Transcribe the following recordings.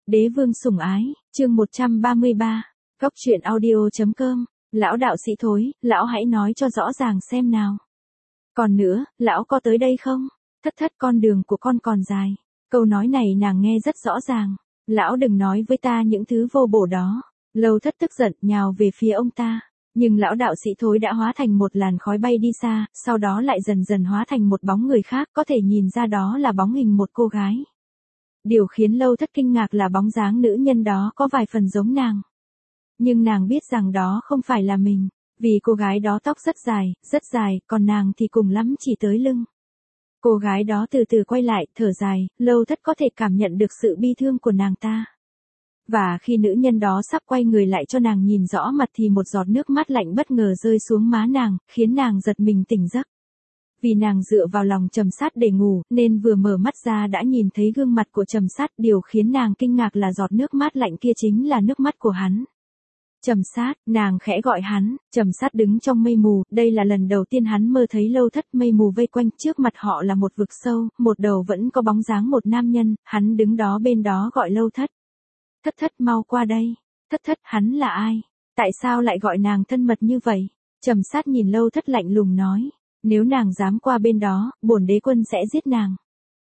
Đế vương sủng ái, chương 133, Cốc truyện audio.com, lão đạo sĩ thối, lão hãy nói cho rõ ràng xem nào. Còn nữa, lão có tới đây không? Thất thất con đường của con còn dài. Câu nói này nàng nghe rất rõ ràng. Lão đừng nói với ta những thứ vô bổ đó. Lâu thất tức giận nhào về phía ông ta. Nhưng lão đạo sĩ thối đã hóa thành một làn khói bay đi xa, sau đó lại dần dần hóa thành một bóng người khác, có thể nhìn ra đó là bóng hình một cô gái. Điều khiến Lâu thất kinh ngạc là bóng dáng nữ nhân đó có vài phần giống nàng. Nhưng nàng biết rằng đó không phải là mình, vì cô gái đó tóc rất dài, còn nàng thì cùng lắm chỉ tới lưng. Cô gái đó từ từ quay lại, thở dài, Lâu thất có thể cảm nhận được sự bi thương của nàng ta. Và khi nữ nhân đó sắp quay người lại cho nàng nhìn rõ mặt thì một giọt nước mắt lạnh bất ngờ rơi xuống má nàng, khiến nàng giật mình tỉnh giấc. Vì nàng dựa vào lòng Trầm Sát để ngủ, nên vừa mở mắt ra đã nhìn thấy gương mặt của Trầm Sát, điều khiến nàng kinh ngạc là giọt nước mắt lạnh kia chính là nước mắt của hắn. Trầm Sát, nàng khẽ gọi hắn. Trầm Sát đứng trong mây mù, đây là lần đầu tiên hắn mơ thấy Lâu thất. Mây mù vây quanh, trước mặt họ là một vực sâu, một đầu vẫn có bóng dáng một nam nhân, hắn đứng đó bên đó gọi Lâu thất. Thất thất mau qua đây. Thất thất, hắn là ai? Tại sao lại gọi nàng thân mật như vậy? Trầm Sát nhìn Lâu thất lạnh lùng nói, nếu nàng dám qua bên đó, bổn đế quân sẽ giết nàng.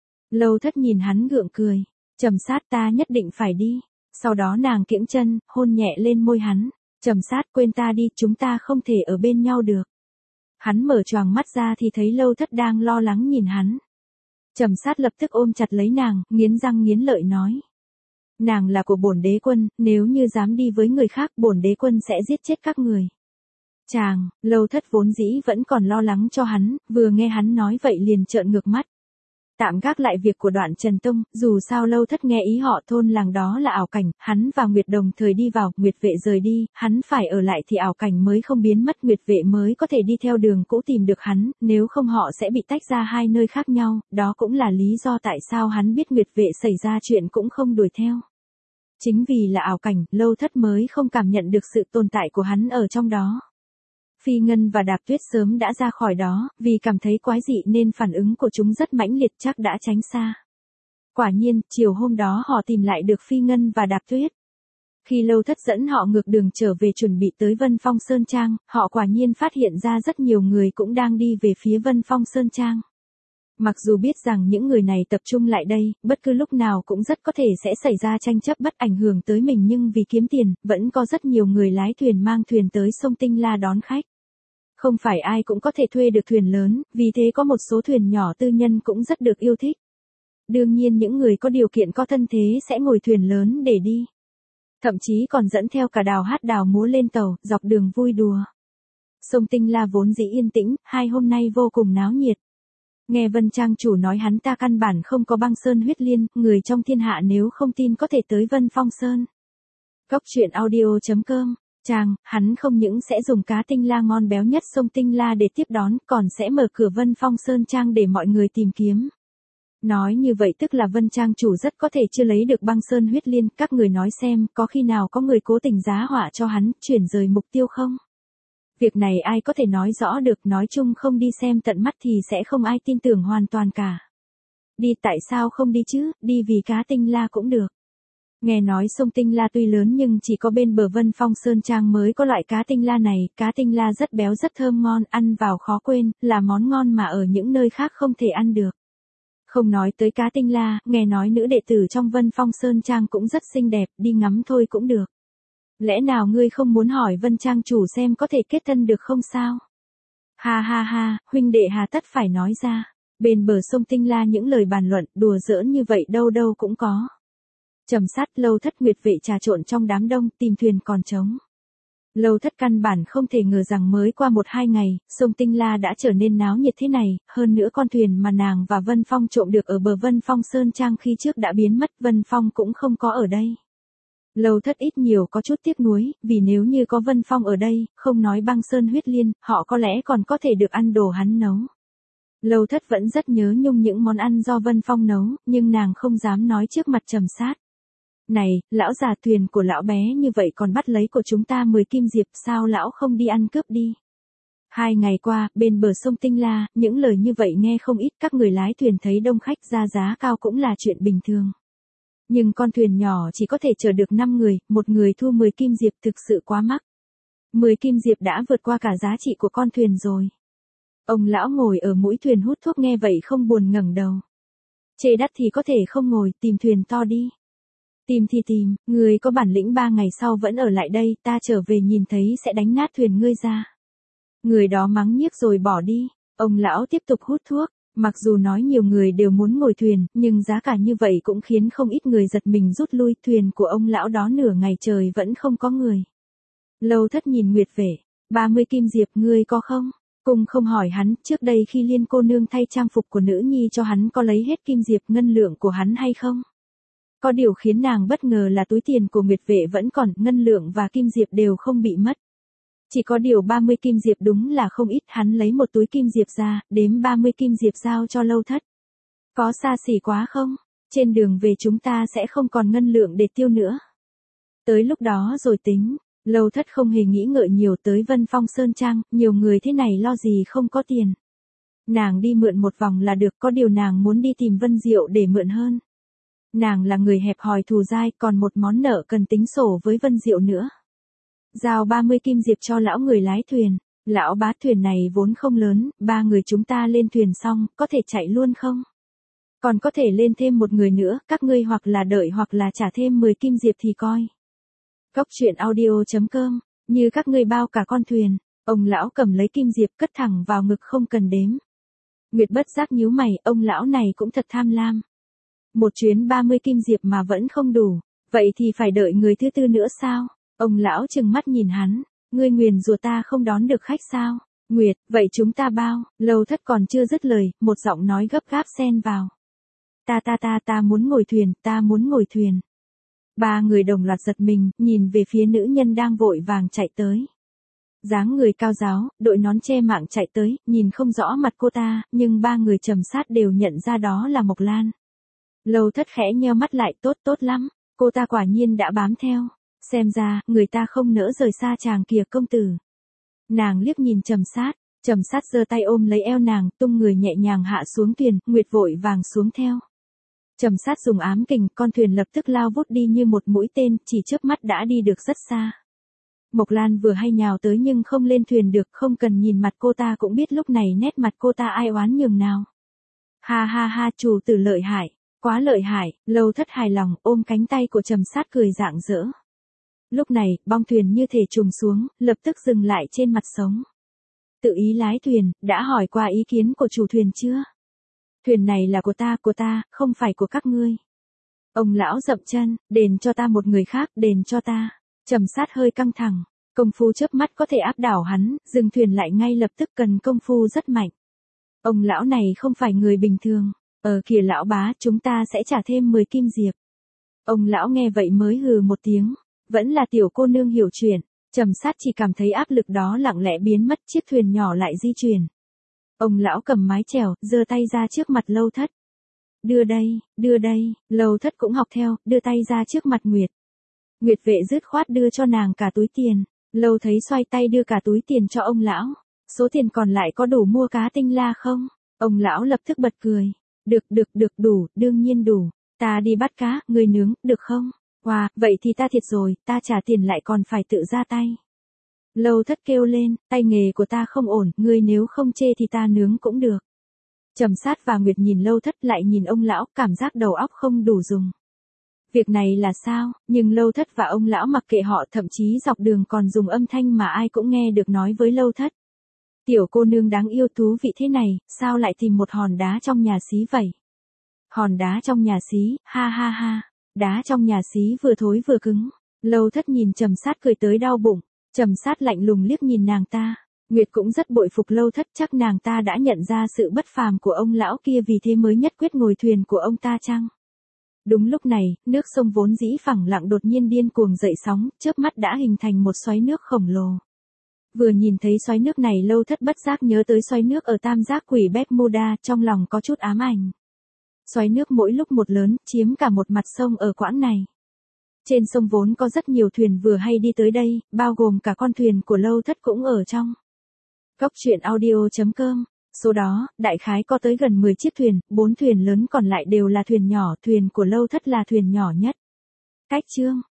Lâu thất nhìn hắn gượng cười, Trầm Sát, ta nhất định phải đi. Sau đó nàng kiễng chân, hôn nhẹ lên môi hắn. Trầm Sát, quên ta đi, chúng ta không thể ở bên nhau được. Hắn mở choàng mắt ra thì thấy Lâu thất đang lo lắng nhìn hắn. Trầm Sát lập tức ôm chặt lấy nàng, nghiến răng nghiến lợi nói, nàng là của bổn đế quân, nếu như dám đi với người khác, bổn đế quân sẽ giết chết các người. Chàng, Lâu thất vốn dĩ vẫn còn lo lắng cho hắn, vừa nghe hắn nói vậy liền trợn ngược mắt. Tạm gác lại việc của Đoạn Trần Tông, dù sao Lâu thất nghe ý họ thôn làng đó là ảo cảnh, hắn và Nguyệt đồng thời đi vào, Nguyệt vệ rời đi, hắn phải ở lại thì ảo cảnh mới không biến mất, Nguyệt vệ mới có thể đi theo đường cũ tìm được hắn, nếu không họ sẽ bị tách ra hai nơi khác nhau, đó cũng là lý do tại sao hắn biết Nguyệt vệ xảy ra chuyện cũng không đuổi theo. Chính vì là ảo cảnh, Lâu thất mới không cảm nhận được sự tồn tại của hắn ở trong đó. Phi Ngân và Đạp Tuyết sớm đã ra khỏi đó, vì cảm thấy quái dị nên phản ứng của chúng rất mãnh liệt, chắc đã tránh xa. Quả nhiên, chiều hôm đó họ tìm lại được Phi Ngân và Đạp Tuyết. Khi Lâu thất dẫn họ ngược đường trở về chuẩn bị tới Vân Phong Sơn Trang, họ quả nhiên phát hiện ra rất nhiều người cũng đang đi về phía Vân Phong Sơn Trang. Mặc dù biết rằng những người này tập trung lại đây, bất cứ lúc nào cũng rất có thể sẽ xảy ra tranh chấp bất ảnh hưởng tới mình, nhưng vì kiếm tiền, vẫn có rất nhiều người lái thuyền mang thuyền tới sông Tinh La đón khách. Không phải ai cũng có thể thuê được thuyền lớn, vì thế có một số thuyền nhỏ tư nhân cũng rất được yêu thích. Đương nhiên những người có điều kiện có thân thế sẽ ngồi thuyền lớn để đi. Thậm chí còn dẫn theo cả đào hát đào múa lên tàu, dọc đường vui đùa. Sông Tinh La vốn dĩ yên tĩnh, hai hôm nay vô cùng náo nhiệt. Nghe Vân Trang chủ nói hắn ta căn bản không có băng sơn huyết liên, người trong thiên hạ nếu không tin có thể tới Vân Phong Sơn. Cốc truyện audio.com, Chàng, hắn không những sẽ dùng cá tinh la ngon béo nhất sông Tinh La để tiếp đón, còn sẽ mở cửa Vân Phong Sơn Trang để mọi người tìm kiếm. Nói như vậy tức là Vân Trang chủ rất có thể chưa lấy được băng sơn huyết liên, các người nói xem, có khi nào có người cố tình giá họa cho hắn, chuyển rời mục tiêu không? Việc này ai có thể nói rõ được, nói chung không đi xem tận mắt thì sẽ không ai tin tưởng hoàn toàn cả. Đi tại sao không đi chứ, đi vì cá tinh la cũng được. Nghe nói sông Tinh La tuy lớn nhưng chỉ có bên bờ Vân Phong Sơn Trang mới có loại cá tinh la này, cá tinh la rất béo rất thơm ngon, ăn vào khó quên, là món ngon mà ở những nơi khác không thể ăn được. Không nói tới cá tinh la, nghe nói nữ đệ tử trong Vân Phong Sơn Trang cũng rất xinh đẹp, đi ngắm thôi cũng được. Lẽ nào ngươi không muốn hỏi Vân Trang chủ xem có thể kết thân được không sao? Ha ha ha, huynh đệ hà tất phải nói ra. Bên bờ sông Tinh La những lời bàn luận, đùa giỡn như vậy đâu đâu cũng có. Trầm Sát, Lâu thất Nguyệt vệ trà trộn trong đám đông, tìm thuyền còn trống. Lâu thất căn bản không thể ngờ rằng mới qua 1-2 ngày, sông Tinh La đã trở nên náo nhiệt thế này, hơn nữa con thuyền mà nàng và Vân Phong trộm được ở bờ Vân Phong Sơn Trang khi trước đã biến mất, Vân Phong cũng không có ở đây. Lâu thất ít nhiều có chút tiếc nuối, vì nếu như có Vân Phong ở đây, không nói băng sơn huyết liên, họ có lẽ còn có thể được ăn đồ hắn nấu. Lâu thất vẫn rất nhớ nhung những món ăn do Vân Phong nấu, nhưng nàng không dám nói trước mặt Trầm Sát. Này, lão già, thuyền của lão bé như vậy còn bắt lấy của chúng ta 10 kim diệp, sao lão không đi ăn cướp đi? 2 ngày qua, bên bờ sông Tinh La, những lời như vậy nghe không ít, các người lái thuyền thấy đông khách ra giá cao cũng là chuyện bình thường. Nhưng con thuyền nhỏ chỉ có thể chở được 5 người, một người thu 10 kim diệp thực sự quá mắc. 10 kim diệp đã vượt qua cả giá trị của con thuyền rồi. Ông lão ngồi ở mũi thuyền hút thuốc nghe vậy không buồn ngẩng đầu. Chê đắt thì có thể không ngồi, tìm thuyền to đi. Tìm thì tìm, người có bản lĩnh 3 ngày sau vẫn ở lại đây, ta trở về nhìn thấy sẽ đánh nát thuyền ngươi ra. Người đó mắng nhiếc rồi bỏ đi. Ông lão tiếp tục hút thuốc. Mặc dù nói nhiều người đều muốn ngồi thuyền, nhưng giá cả như vậy cũng khiến không ít người giật mình rút lui. Thuyền của ông lão đó nửa ngày trời vẫn không có người. Lâu Thất nhìn Nguyệt Vệ, 30 kim diệp ngươi có không? Cùng không hỏi hắn, trước đây khi Liên cô nương thay trang phục của nữ nhi cho hắn có lấy hết kim diệp ngân lượng của hắn hay không? Có điều khiến nàng bất ngờ là túi tiền của Nguyệt Vệ vẫn còn, ngân lượng và kim diệp đều không bị mất. Chỉ có điều 30 kim diệp đúng là không ít, hắn lấy một túi kim diệp ra, đếm 30 kim diệp giao cho Lâu Thất. Có xa xỉ quá không? Trên đường về chúng ta sẽ không còn ngân lượng để tiêu nữa. Tới lúc đó rồi tính. Lâu Thất không hề nghĩ ngợi nhiều, tới Vân Phong Sơn Trang, nhiều người thế này lo gì không có tiền. Nàng đi mượn một vòng là được, có điều nàng muốn đi tìm Vân Diệu để mượn hơn. Nàng là người hẹp hòi thù dai, còn một món nợ cần tính sổ với Vân Diệu nữa. Giao 30 kim diệp cho lão người lái thuyền. Lão bá, thuyền này vốn không lớn, 3 người chúng ta lên thuyền xong, có thể chạy luôn không? Còn có thể lên thêm một người nữa, các ngươi hoặc là đợi hoặc là trả thêm 10 kim diệp thì coi. Góc truyện audio.com, như các ngươi bao cả con thuyền. Ông lão cầm lấy kim diệp cất thẳng vào ngực không cần đếm. Nguyệt bất giác nhíu mày, ông lão này cũng thật tham lam. Một chuyến 30 kim diệp mà vẫn không đủ, vậy thì phải đợi người thứ tư nữa sao? Ông lão trừng mắt nhìn hắn, ngươi nguyền rủa ta không đón được khách sao? Nguyệt, vậy chúng ta bao? Lâu Thất còn chưa dứt lời, một giọng nói gấp gáp xen vào. Ta muốn ngồi thuyền, ta muốn ngồi thuyền. 3 người đồng loạt giật mình, nhìn về phía nữ nhân đang vội vàng chạy tới. Dáng người cao ráo, đội nón che mạng chạy tới, nhìn không rõ mặt cô ta, nhưng 3 người trầm sát đều nhận ra đó là Mộc Lan. Lâu Thất khẽ nheo mắt lại, tốt lắm, cô ta quả nhiên đã bám theo. Xem ra, người ta không nỡ rời xa chàng kìa công tử. Nàng liếc nhìn trầm sát giơ tay ôm lấy eo nàng, tung người nhẹ nhàng hạ xuống thuyền, Nguyệt vội vàng xuống theo. Trầm sát dùng ám kình, con thuyền lập tức lao vút đi như một mũi tên, chỉ chớp mắt đã đi được rất xa. Mộc Lan vừa hay nhào tới nhưng không lên thuyền được, không cần nhìn mặt cô ta cũng biết lúc này nét mặt cô ta ai oán nhường nào. Ha, chủ tử lợi hại, quá lợi hại. Lâu Thất hài lòng, ôm cánh tay của trầm sát cười rạng rỡ. Lúc này, bong thuyền như thể trùng xuống, lập tức dừng lại trên mặt sóng. Tự ý lái thuyền, đã hỏi qua ý kiến của chủ thuyền chưa? Thuyền này là của ta, không phải của các ngươi. Ông lão dậm chân, đền cho ta một người khác, đền cho ta. Trầm sát hơi căng thẳng, công phu chớp mắt có thể áp đảo hắn, dừng thuyền lại ngay lập tức cần công phu rất mạnh. Ông lão này không phải người bình thường. Kìa lão bá, chúng ta sẽ trả thêm 10 kim diệp. Ông lão nghe vậy mới hừ một tiếng. Vẫn là tiểu cô nương hiểu chuyện. Trầm sát chỉ cảm thấy áp lực đó lặng lẽ biến mất, chiếc thuyền nhỏ lại di chuyển. Ông lão cầm mái chèo, giơ tay ra trước mặt Lâu Thất. Đưa đây, Lâu Thất cũng học theo, đưa tay ra trước mặt Nguyệt. Nguyệt Vệ dứt khoát đưa cho nàng cả túi tiền. Lâu thấy xoay tay đưa cả túi tiền cho ông lão. Số tiền còn lại có đủ mua cá tinh la không? Ông lão lập tức bật cười. Được, đủ, đương nhiên đủ. Ta đi bắt cá, người nướng, được không? Wow, vậy thì ta thiệt rồi, ta trả tiền lại còn phải tự ra tay. Lâu Thất kêu lên, tay nghề của ta không ổn, ngươi nếu không chê thì ta nướng cũng được. Trầm sát và Nguyệt nhìn Lâu Thất lại nhìn ông lão, cảm giác đầu óc không đủ dùng. Việc này là sao? Nhưng Lâu Thất và ông lão mặc kệ họ, thậm chí dọc đường còn dùng âm thanh mà ai cũng nghe được nói với Lâu Thất. Tiểu cô nương đáng yêu thú vị thế này, sao lại tìm một hòn đá trong nhà xí vậy? Hòn đá trong nhà xí, ha. Đá trong nhà xí vừa thối vừa cứng. Lâu Thất nhìn Trầm sát cười tới đau bụng. Trầm sát lạnh lùng liếc nhìn nàng ta. Nguyệt cũng rất bội phục Lâu Thất, chắc nàng ta đã nhận ra sự bất phàm của ông lão kia vì thế mới nhất quyết ngồi thuyền của ông ta chăng? Đúng lúc này, nước sông vốn dĩ phẳng lặng đột nhiên điên cuồng dậy sóng, chớp mắt đã hình thành một xoáy nước khổng lồ. Vừa nhìn thấy xoáy nước này Lâu Thất bất giác nhớ tới xoáy nước ở Tam Giác Quỷ Bermuda, trong lòng có chút ám ảnh. Xoáy nước mỗi lúc một lớn, chiếm cả một mặt sông ở quãng này. Trên sông vốn có rất nhiều thuyền vừa hay đi tới đây, bao gồm cả con thuyền của Lâu Thất cũng ở trong. Góc truyện audio.com Số đó, đại khái có tới gần 10 chiếc thuyền, 4 thuyền lớn còn lại đều là thuyền nhỏ, thuyền của Lâu Thất là thuyền nhỏ nhất. Cách chương